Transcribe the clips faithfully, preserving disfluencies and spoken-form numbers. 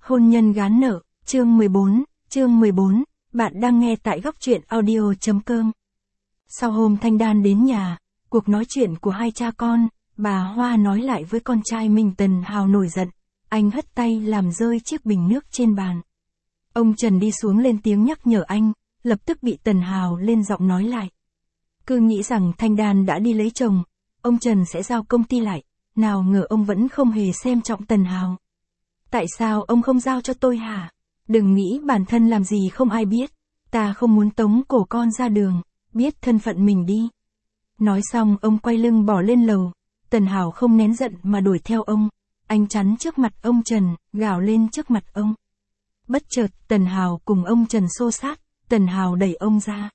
Hôn nhân gán nợ, chương mười bốn, chương mười bốn, bạn đang nghe tại góc truyện audio.com. Sau hôm Thanh Đan đến nhà, cuộc nói chuyện của hai cha con, bà Hoa nói lại với con trai mình. Tần Hào nổi giận, anh hất tay làm rơi chiếc bình nước trên bàn. Ông Trần đi xuống lên tiếng nhắc nhở anh, lập tức bị Tần Hào lên giọng nói lại. Cứ nghĩ rằng Thanh Đan đã đi lấy chồng, ông Trần sẽ giao công ty lại, nào ngờ ông vẫn không hề xem trọng Tần Hào. Tại sao ông không giao cho tôi hả? Đừng nghĩ bản thân làm gì không ai biết, ta không muốn tống cổ con ra đường, biết thân phận mình đi. Nói xong ông quay lưng bỏ lên lầu, Tần Hào không nén giận mà đuổi theo ông, anh chắn trước mặt ông Trần, gào lên trước mặt ông. Bất chợt Tần Hào cùng ông Trần xô xát, Tần Hào đẩy ông ra.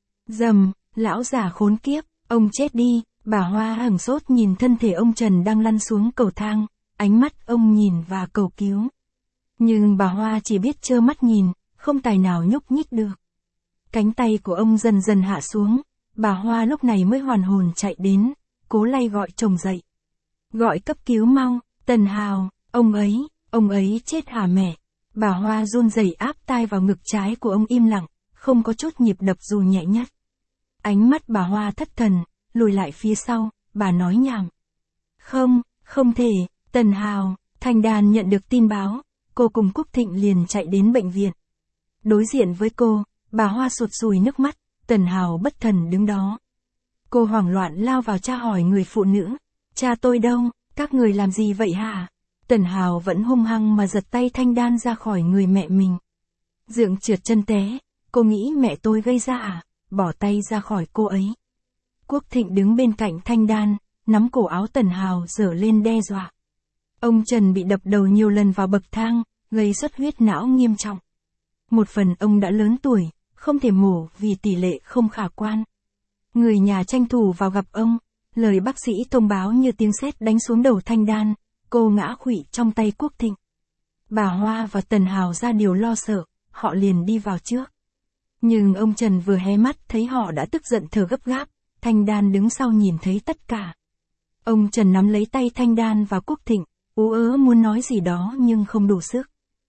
Dầm, lão già khốn kiếp, ông chết đi. Bà Hoa hửng sốt nhìn thân thể ông Trần đang lăn xuống cầu thang, ánh mắt ông nhìn và cầu cứu. Nhưng bà Hoa chỉ biết trơ mắt nhìn, không tài nào nhúc nhích được. Cánh tay của ông dần dần hạ xuống, bà Hoa lúc này mới hoàn hồn chạy đến, cố lay gọi chồng dậy. Gọi cấp cứu mau, Tần Hào, ông ấy, ông ấy chết hả mẹ? Bà Hoa run rẩy áp tai vào ngực trái của ông im lặng, không có chút nhịp đập dù nhẹ nhất. Ánh mắt bà Hoa thất thần, lùi lại phía sau, bà nói nhảm. Không, không thể, Tần Hào. Thanh Đan nhận được tin báo, cô cùng Quốc Thịnh liền chạy đến bệnh viện. Đối diện với cô, bà Hoa sụt sùi nước mắt, Tần Hào bất thần đứng đó. Cô hoảng loạn lao vào tra hỏi người phụ nữ, cha tôi đâu, các người làm gì vậy hả? Tần Hào vẫn hung hăng mà giật tay Thanh Đan ra khỏi người mẹ mình. Dượng trượt chân té, cô nghĩ mẹ tôi gây ra à? Bỏ tay ra khỏi cô ấy. Quốc Thịnh đứng bên cạnh Thanh Đan, nắm cổ áo Tần Hào giở lên đe dọa. Ông Trần bị đập đầu nhiều lần vào bậc thang, gây xuất huyết não nghiêm trọng. Một phần ông đã lớn tuổi, không thể mổ vì tỷ lệ không khả quan. Người nhà tranh thủ vào gặp ông, lời bác sĩ thông báo như tiếng sét đánh xuống đầu Thanh Đan, cô ngã khuỵu trong tay Quốc Thịnh. Bà Hoa và Tần Hào ra điều lo sợ, họ liền đi vào trước. Nhưng ông Trần vừa hé mắt thấy họ đã tức giận thở gấp gáp. Thanh Đan đứng sau nhìn thấy tất cả. Ông Trần nắm lấy tay Thanh Đan và Quốc Thịnh, ú ớ muốn nói gì đó nhưng không đủ sức.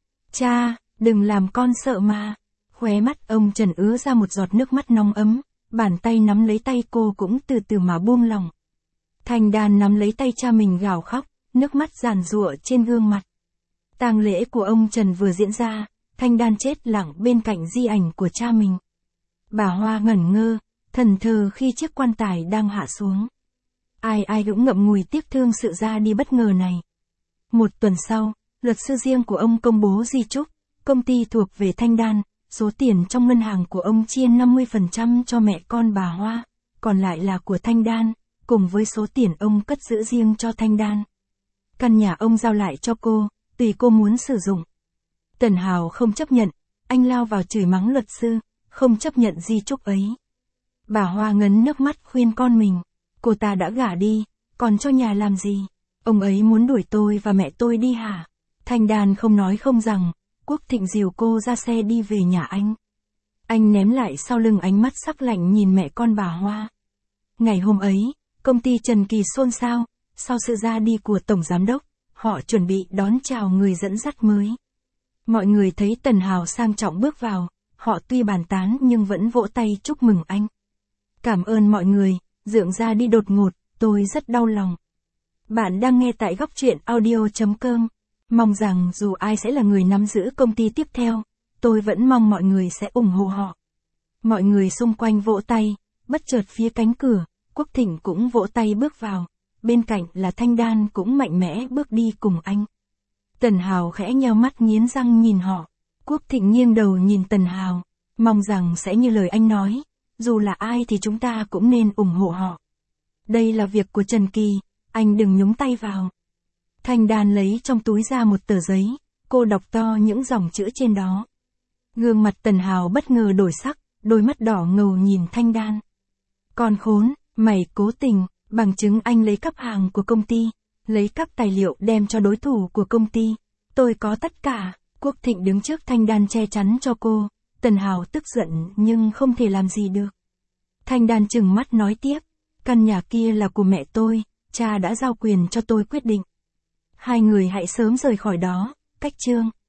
Cha, đừng làm con sợ mà. Khóe mắt ông Trần ứa ra một giọt nước mắt nóng ấm, bàn tay nắm lấy tay cô cũng từ từ mà buông lỏng. Thanh Đan nắm lấy tay cha mình gào khóc, nước mắt giàn giụa trên gương mặt. Tang lễ của ông Trần vừa diễn ra, Thanh Đan chết lặng bên cạnh di ảnh của cha mình. Bà Hoa ngẩn ngơ, thần thờ khi chiếc quan tài đang hạ xuống. Ai ai cũng ngậm ngùi tiếc thương sự ra đi bất ngờ này. Một tuần sau, luật sư riêng của ông công bố di chúc, công ty thuộc về Thanh Đan, số tiền trong ngân hàng của ông chia năm mươi phần trăm cho mẹ con bà Hoa, còn lại là của Thanh Đan, cùng với số tiền ông cất giữ riêng cho Thanh Đan. Căn nhà ông giao lại cho cô, tùy cô muốn sử dụng. Tần Hào không chấp nhận, anh lao vào chửi mắng luật sư, không chấp nhận di chúc ấy. Bà Hoa ngấn nước mắt khuyên con mình, cô ta đã gả đi, còn cho nhà làm gì? Ông ấy muốn đuổi tôi và mẹ tôi đi hả? Thanh Đan không nói không rằng, Quốc Thịnh dìu cô ra xe đi về nhà anh. Anh ném lại sau lưng ánh mắt sắc lạnh nhìn mẹ con bà Hoa. Ngày hôm ấy, công ty Trần Kỳ xôn xao, sau sự ra đi của Tổng Giám đốc, họ chuẩn bị đón chào người dẫn dắt mới. Mọi người thấy Tần Hào sang trọng bước vào, họ tuy bàn tán nhưng vẫn vỗ tay chúc mừng anh. Cảm ơn mọi người, Dượng ra đi đột ngột, tôi rất đau lòng. Bạn đang nghe tại góc truyện audio.com. Mong rằng dù ai sẽ là người nắm giữ công ty tiếp theo, tôi vẫn mong mọi người sẽ ủng hộ họ. Mọi người xung quanh vỗ tay, bất chợt phía cánh cửa, Quốc Thịnh cũng vỗ tay bước vào, bên cạnh là Thanh Đan cũng mạnh mẽ bước đi cùng anh. Tần Hào khẽ nheo mắt nghiến răng nhìn họ, Quốc Thịnh nghiêng đầu nhìn Tần Hào, mong rằng sẽ như lời anh nói, dù là ai thì chúng ta cũng nên ủng hộ họ. Đây là việc của Trần Kỳ, anh đừng nhúng tay vào. Thanh Đan lấy trong túi ra một tờ giấy, cô đọc to những dòng chữ trên đó. Gương mặt Tần Hào bất ngờ đổi sắc, đôi mắt đỏ ngầu nhìn Thanh Đan. Con khốn, mày cố tình, bằng chứng anh lấy cắp hàng của công ty, lấy cắp tài liệu đem cho đối thủ của công ty. Tôi có tất cả. Quốc Thịnh đứng trước Thanh Đan che chắn cho cô. Tần Hào tức giận nhưng không thể làm gì được. Thanh Đan trừng mắt nói tiếp, căn nhà kia là của mẹ tôi, cha đã giao quyền cho tôi quyết định. Hai người hãy sớm rời khỏi đó, cách chương.